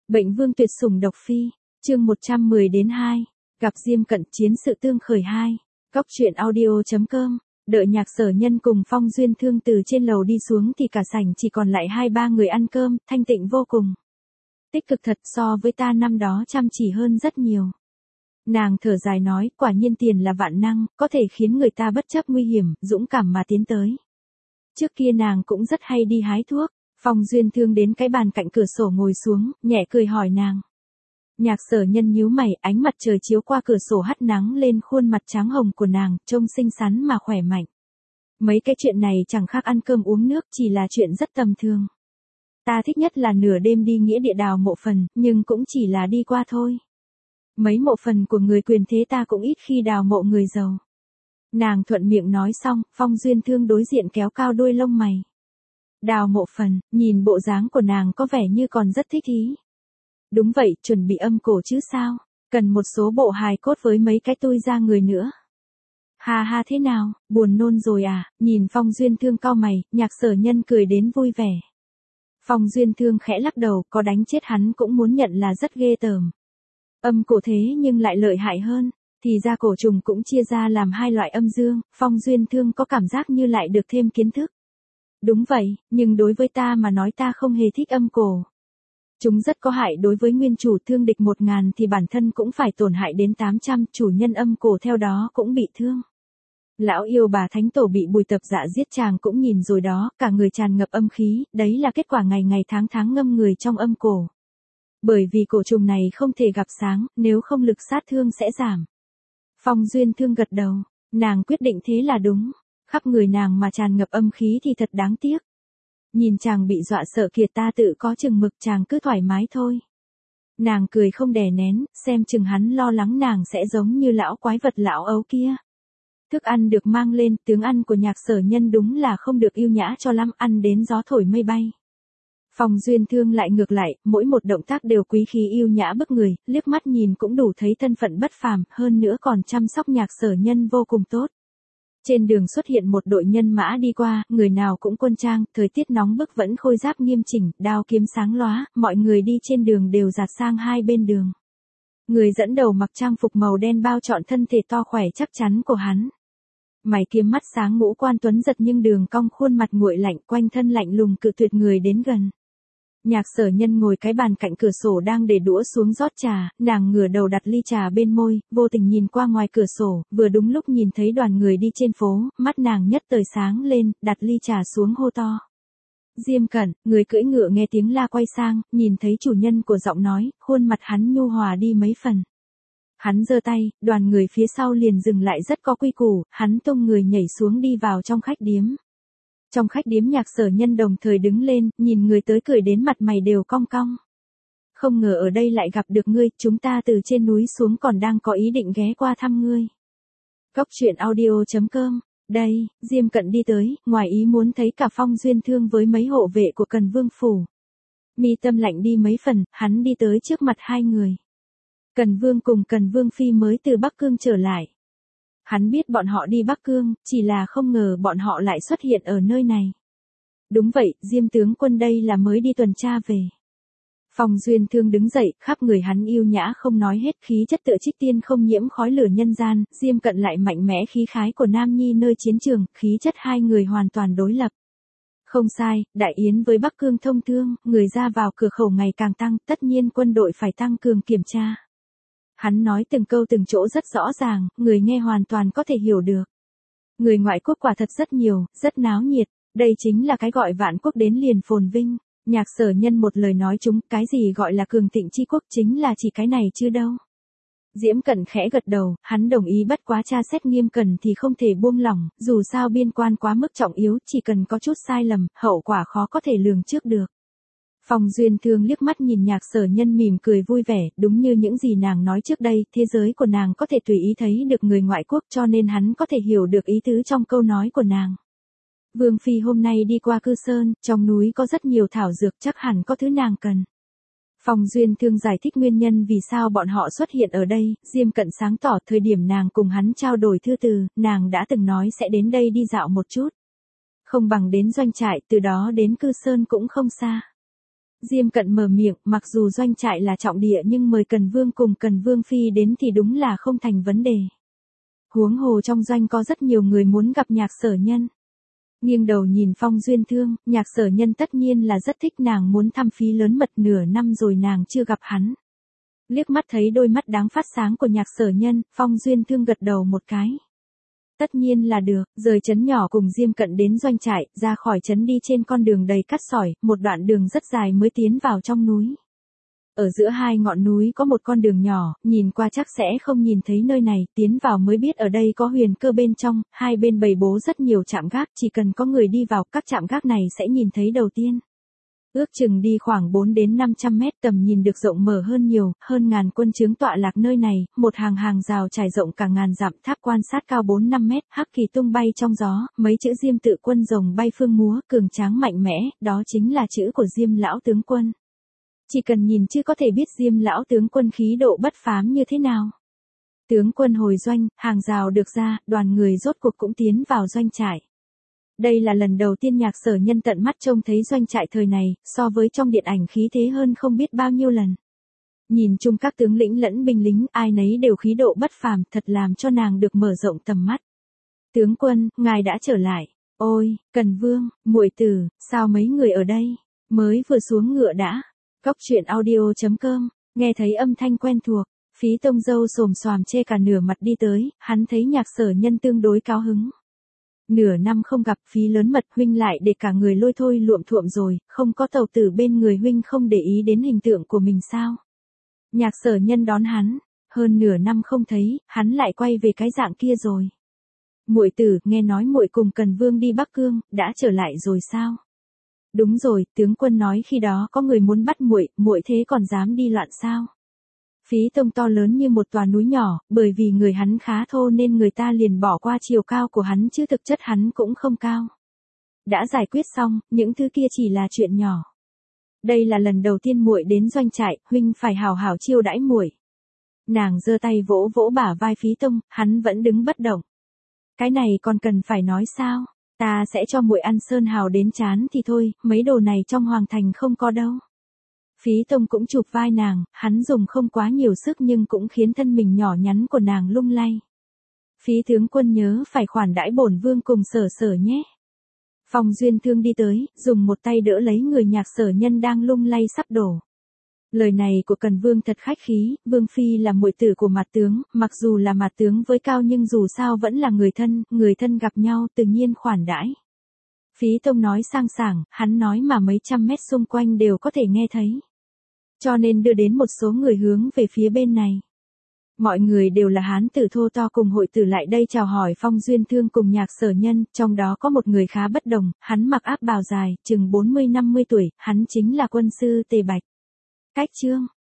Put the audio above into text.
Bệnh vương tuyệt sủng độc phi, chương 110-2, gặp Diêm Cận chiến sự tương khởi 2, Cóc truyện audio.com, đợi Nhạc Sở Nhân cùng Phong Duyên Thương từ trên lầu đi xuống thì cả sảnh chỉ còn lại 2-3 người ăn cơm, thanh tịnh vô cùng. Tích cực thật, so với ta năm đó chăm chỉ hơn rất nhiều. Nàng thở dài nói, quả nhiên tiền là vạn năng, có thể khiến người ta bất chấp nguy hiểm, dũng cảm mà tiến tới. Trước kia nàng cũng rất hay đi hái thuốc. Phong Duyên Thương đến cái bàn cạnh cửa sổ ngồi xuống, nhẹ cười hỏi nàng. Nhạc Sở Nhân nhíu mày, ánh mặt trời chiếu qua cửa sổ hắt nắng lên khuôn mặt trắng hồng của nàng, trông xinh xắn mà khỏe mạnh. Mấy cái chuyện này chẳng khác ăn cơm uống nước, chỉ là chuyện rất tầm thường. Ta thích nhất là nửa đêm đi nghĩa địa đào mộ phần, nhưng cũng chỉ là đi qua thôi. Mấy mộ phần của người quyền thế ta cũng ít khi đào mộ người giàu. Nàng thuận miệng nói xong, Phong Duyên Thương đối diện kéo cao đuôi lông mày. Đào mộ phần, nhìn bộ dáng của nàng có vẻ như còn rất thích ý. Đúng vậy, chuẩn bị âm cổ chứ sao, cần một số bộ hài cốt với mấy cái tôi ra người nữa. Ha ha, thế nào, buồn nôn rồi à, nhìn Phong Duyên Thương cau mày, Nhạc Sở Nhân cười đến vui vẻ. Phong Duyên Thương khẽ lắc đầu, có đánh chết hắn cũng muốn nhận là rất ghê tởm. Âm cổ thế nhưng lại lợi hại hơn, thì ra cổ trùng cũng chia ra làm hai loại âm dương, Phong Duyên Thương có cảm giác như lại được thêm kiến thức. Đúng vậy, nhưng đối với ta mà nói ta không hề thích âm cổ. Chúng rất có hại đối với nguyên chủ, thương địch 1000 thì bản thân cũng phải tổn hại đến 800, chủ nhân âm cổ theo đó cũng bị thương. Lão yêu bà thánh tổ bị Bùi Tập Dạ giết chàng cũng nhìn rồi đó, cả người tràn ngập âm khí, đấy là kết quả ngày ngày tháng tháng ngâm người trong âm cổ. Bởi vì cổ trùng này không thể gặp sáng, nếu không lực sát thương sẽ giảm. Phong Duyên Thương gật đầu, nàng quyết định thế là đúng. Khắp người nàng mà tràn ngập âm khí thì thật đáng tiếc. Nhìn chàng bị dọa sợ kìa, ta tự có chừng mực, chàng cứ thoải mái thôi. Nàng cười không đè nén, xem chừng hắn lo lắng nàng sẽ giống như lão quái vật lão ấu kia. Thức ăn được mang lên, tướng ăn của Nhạc Sở Nhân đúng là không được yêu nhã cho lắm, ăn đến gió thổi mây bay. Phong Duyên Thương lại ngược lại, mỗi một động tác đều quý khí yêu nhã bức người, liếc mắt nhìn cũng đủ thấy thân phận bất phàm, hơn nữa còn chăm sóc Nhạc Sở Nhân vô cùng tốt. Trên đường xuất hiện một đội nhân mã đi qua, người nào cũng quân trang, thời tiết nóng bức vẫn khôi giáp nghiêm chỉnh, đao kiếm sáng lóa, mọi người đi trên đường đều dạt sang hai bên đường. Người dẫn đầu mặc trang phục màu đen bao trọn thân thể to khỏe chắc chắn của hắn. Mày kiếm mắt sáng, ngũ quan tuấn giật nhưng đường cong, khuôn mặt nguội lạnh, quanh thân lạnh lùng cự tuyệt người đến gần. Nhạc Sở Nhân ngồi cái bàn cạnh cửa sổ đang để đũa xuống rót trà, nàng ngửa đầu đặt ly trà bên môi, vô tình nhìn qua ngoài cửa sổ, vừa đúng lúc nhìn thấy đoàn người đi trên phố, mắt nàng nhất thời sáng lên, đặt ly trà xuống hô to. Diêm Cận, người cưỡi ngựa nghe tiếng la quay sang, nhìn thấy chủ nhân của giọng nói, khuôn mặt hắn nhu hòa đi mấy phần. Hắn giơ tay, đoàn người phía sau liền dừng lại rất có quy củ, hắn tung người nhảy xuống đi vào trong khách điếm. Trong khách điếm Nhạc Sở Nhân đồng thời đứng lên, nhìn người tới cười đến mặt mày đều cong cong. Không ngờ ở đây lại gặp được ngươi, chúng ta từ trên núi xuống còn đang có ý định ghé qua thăm ngươi. Cóc truyện audio.com, đây, Diêm Cận đi tới, ngoài ý muốn thấy cả Phong Duyên Thương với mấy hộ vệ của Cần Vương Phủ. Mi tâm lạnh đi mấy phần, hắn đi tới trước mặt hai người. Cần Vương cùng Cần Vương Phi mới từ Bắc Cương trở lại. Hắn biết bọn họ đi Bắc Cương, chỉ là không ngờ bọn họ lại xuất hiện ở nơi này. Đúng vậy, Diêm tướng quân đây là mới đi tuần tra về. Phong Duyên Thương đứng dậy, khắp người hắn yêu nhã không nói hết, khí chất tựa trích tiên không nhiễm khói lửa nhân gian, Diêm Cận lại mạnh mẽ khí khái của nam nhi nơi chiến trường, khí chất hai người hoàn toàn đối lập. Không sai, đại yến với Bắc Cương thông thương, người ra vào cửa khẩu ngày càng tăng, tất nhiên quân đội phải tăng cường kiểm tra. Hắn nói từng câu từng chỗ rất rõ ràng, người nghe hoàn toàn có thể hiểu được. Người ngoại quốc quả thật rất nhiều, rất náo nhiệt, đây chính là cái gọi vạn quốc đến liền phồn vinh. Nhạc Sở Nhân một lời nói chúng, cái gì gọi là cường thịnh chi quốc chính là chỉ cái này chứ đâu. Diễm Cận khẽ gật đầu, hắn đồng ý, bất quá tra xét nghiêm cẩn thì không thể buông lỏng, dù sao biên quan quá mức trọng yếu, chỉ cần có chút sai lầm, hậu quả khó có thể lường trước được. Phong Duyên Thương liếc mắt nhìn Nhạc Sở Nhân mỉm cười vui vẻ, đúng như những gì nàng nói trước đây, thế giới của nàng có thể tùy ý thấy được người ngoại quốc cho nên hắn có thể hiểu được ý tứ trong câu nói của nàng. Vương Phi hôm nay đi qua Cư Sơn, trong núi có rất nhiều thảo dược, chắc hẳn có thứ nàng cần. Phong Duyên Thương giải thích nguyên nhân vì sao bọn họ xuất hiện ở đây, Diêm Cận sáng tỏ thời điểm nàng cùng hắn trao đổi thư từ, nàng đã từng nói sẽ đến đây đi dạo một chút. Không bằng đến doanh trại, từ đó đến Cư Sơn cũng không xa. Diêm Cận mở miệng, mặc dù doanh trại là trọng địa nhưng mời Cần Vương cùng Cần Vương Phi đến thì đúng là không thành vấn đề. Huống hồ trong doanh có rất nhiều người muốn gặp Nhạc Sở Nhân. Nghiêng đầu nhìn Phong Duyên Thương, Nhạc Sở Nhân tất nhiên là rất thích nàng, muốn thăm Phí Lớn Mật nửa năm rồi nàng chưa gặp hắn. Liếc mắt thấy đôi mắt đáng phát sáng của Nhạc Sở Nhân, Phong Duyên Thương gật đầu một cái. Tất nhiên là được, rời trấn nhỏ cùng Diêm Cận đến doanh trại, ra khỏi trấn đi trên con đường đầy cát sỏi, một đoạn đường rất dài mới tiến vào trong núi. Ở giữa hai ngọn núi có một con đường nhỏ, nhìn qua chắc sẽ không nhìn thấy nơi này, tiến vào mới biết ở đây có huyền cơ bên trong, hai bên bày bố rất nhiều trạm gác, chỉ cần có người đi vào, các trạm gác này sẽ nhìn thấy đầu tiên. Ước chừng đi khoảng 4 đến 500 mét, tầm nhìn được rộng mở hơn nhiều, hơn ngàn quân trướng tọa lạc nơi này, một hàng hàng rào trải rộng cả ngàn dặm, tháp quan sát cao 4-5 mét, hắc kỳ tung bay trong gió, mấy chữ Diêm Tự Quân rồng bay phương múa, cường tráng mạnh mẽ, đó chính là chữ của Diêm lão tướng quân. Chỉ cần nhìn chứ có thể biết Diêm lão tướng quân khí độ bất phàm như thế nào. Tướng quân hồi doanh, hàng rào được ra, đoàn người rốt cuộc cũng tiến vào doanh trại. Đây là lần đầu tiên Nhạc Sở Nhân tận mắt trông thấy doanh trại thời này, so với trong điện ảnh khí thế hơn không biết bao nhiêu lần. Nhìn chung các tướng lĩnh lẫn binh lính, ai nấy đều khí độ bất phàm, thật làm cho nàng được mở rộng tầm mắt. Tướng quân, ngài đã trở lại. Ôi, Cần Vương, muội tử, sao mấy người ở đây? Mới vừa xuống ngựa đã. Cóc truyện audio.com, nghe thấy âm thanh quen thuộc, Phí Tông dâu xồm xoàm chê cả nửa mặt đi tới, hắn thấy Nhạc Sở Nhân tương đối cao hứng. Nửa năm không gặp, Phí Lớn Mật huynh lại để cả người lôi thôi luộm thuộm rồi, không có tàu tử bên người huynh không để ý đến hình tượng của mình sao? Nhạc Sở Nhân đón hắn, hơn nửa năm không thấy, hắn lại quay về cái dạng kia rồi. Muội tử, nghe nói muội cùng Cần Vương đi Bắc Cương, đã trở lại rồi sao? Đúng rồi, tướng quân nói khi đó có người muốn bắt muội, muội thế còn dám đi loạn sao? Phí Tông to lớn như một tòa núi nhỏ, bởi vì người hắn khá thô nên người ta liền bỏ qua chiều cao của hắn chứ thực chất hắn cũng không cao. Đã giải quyết xong, những thứ kia chỉ là chuyện nhỏ. Đây là lần đầu tiên muội đến doanh trại, huynh phải hào hào chiêu đãi muội. Nàng giơ tay vỗ vỗ bả vai Phí Tông, hắn vẫn đứng bất động. Cái này còn cần phải nói sao? Ta sẽ cho muội ăn sơn hào đến chán thì thôi, mấy đồ này trong hoàng thành không có đâu. Phí Tông cũng chụp vai nàng, hắn dùng không quá nhiều sức nhưng cũng khiến thân mình nhỏ nhắn của nàng lung lay. Phí tướng quân nhớ phải khoản đãi bổn vương cùng Sở Sở nhé. Phong Duyên Thương đi tới, dùng một tay đỡ lấy người Nhạc Sở Nhân đang lung lay sắp đổ. Lời này của Cần Vương thật khách khí, Vương Phi là muội tử của Mạt tướng, mặc dù là Mạt tướng với cao nhưng dù sao vẫn là người thân gặp nhau tự nhiên khoản đãi. Phí Tông nói sang sảng, hắn nói mà mấy trăm mét xung quanh đều có thể nghe thấy. Cho nên đưa đến một số người hướng về phía bên này. Mọi người đều là hán tử thô to cùng hội tử lại đây chào hỏi Phong Duyên Thương cùng Nhạc Sở Nhân, trong đó có một người khá bất đồng, hắn mặc áp bào dài, chừng 40-50 tuổi, hắn chính là quân sư Tề Bạch. Cách chương,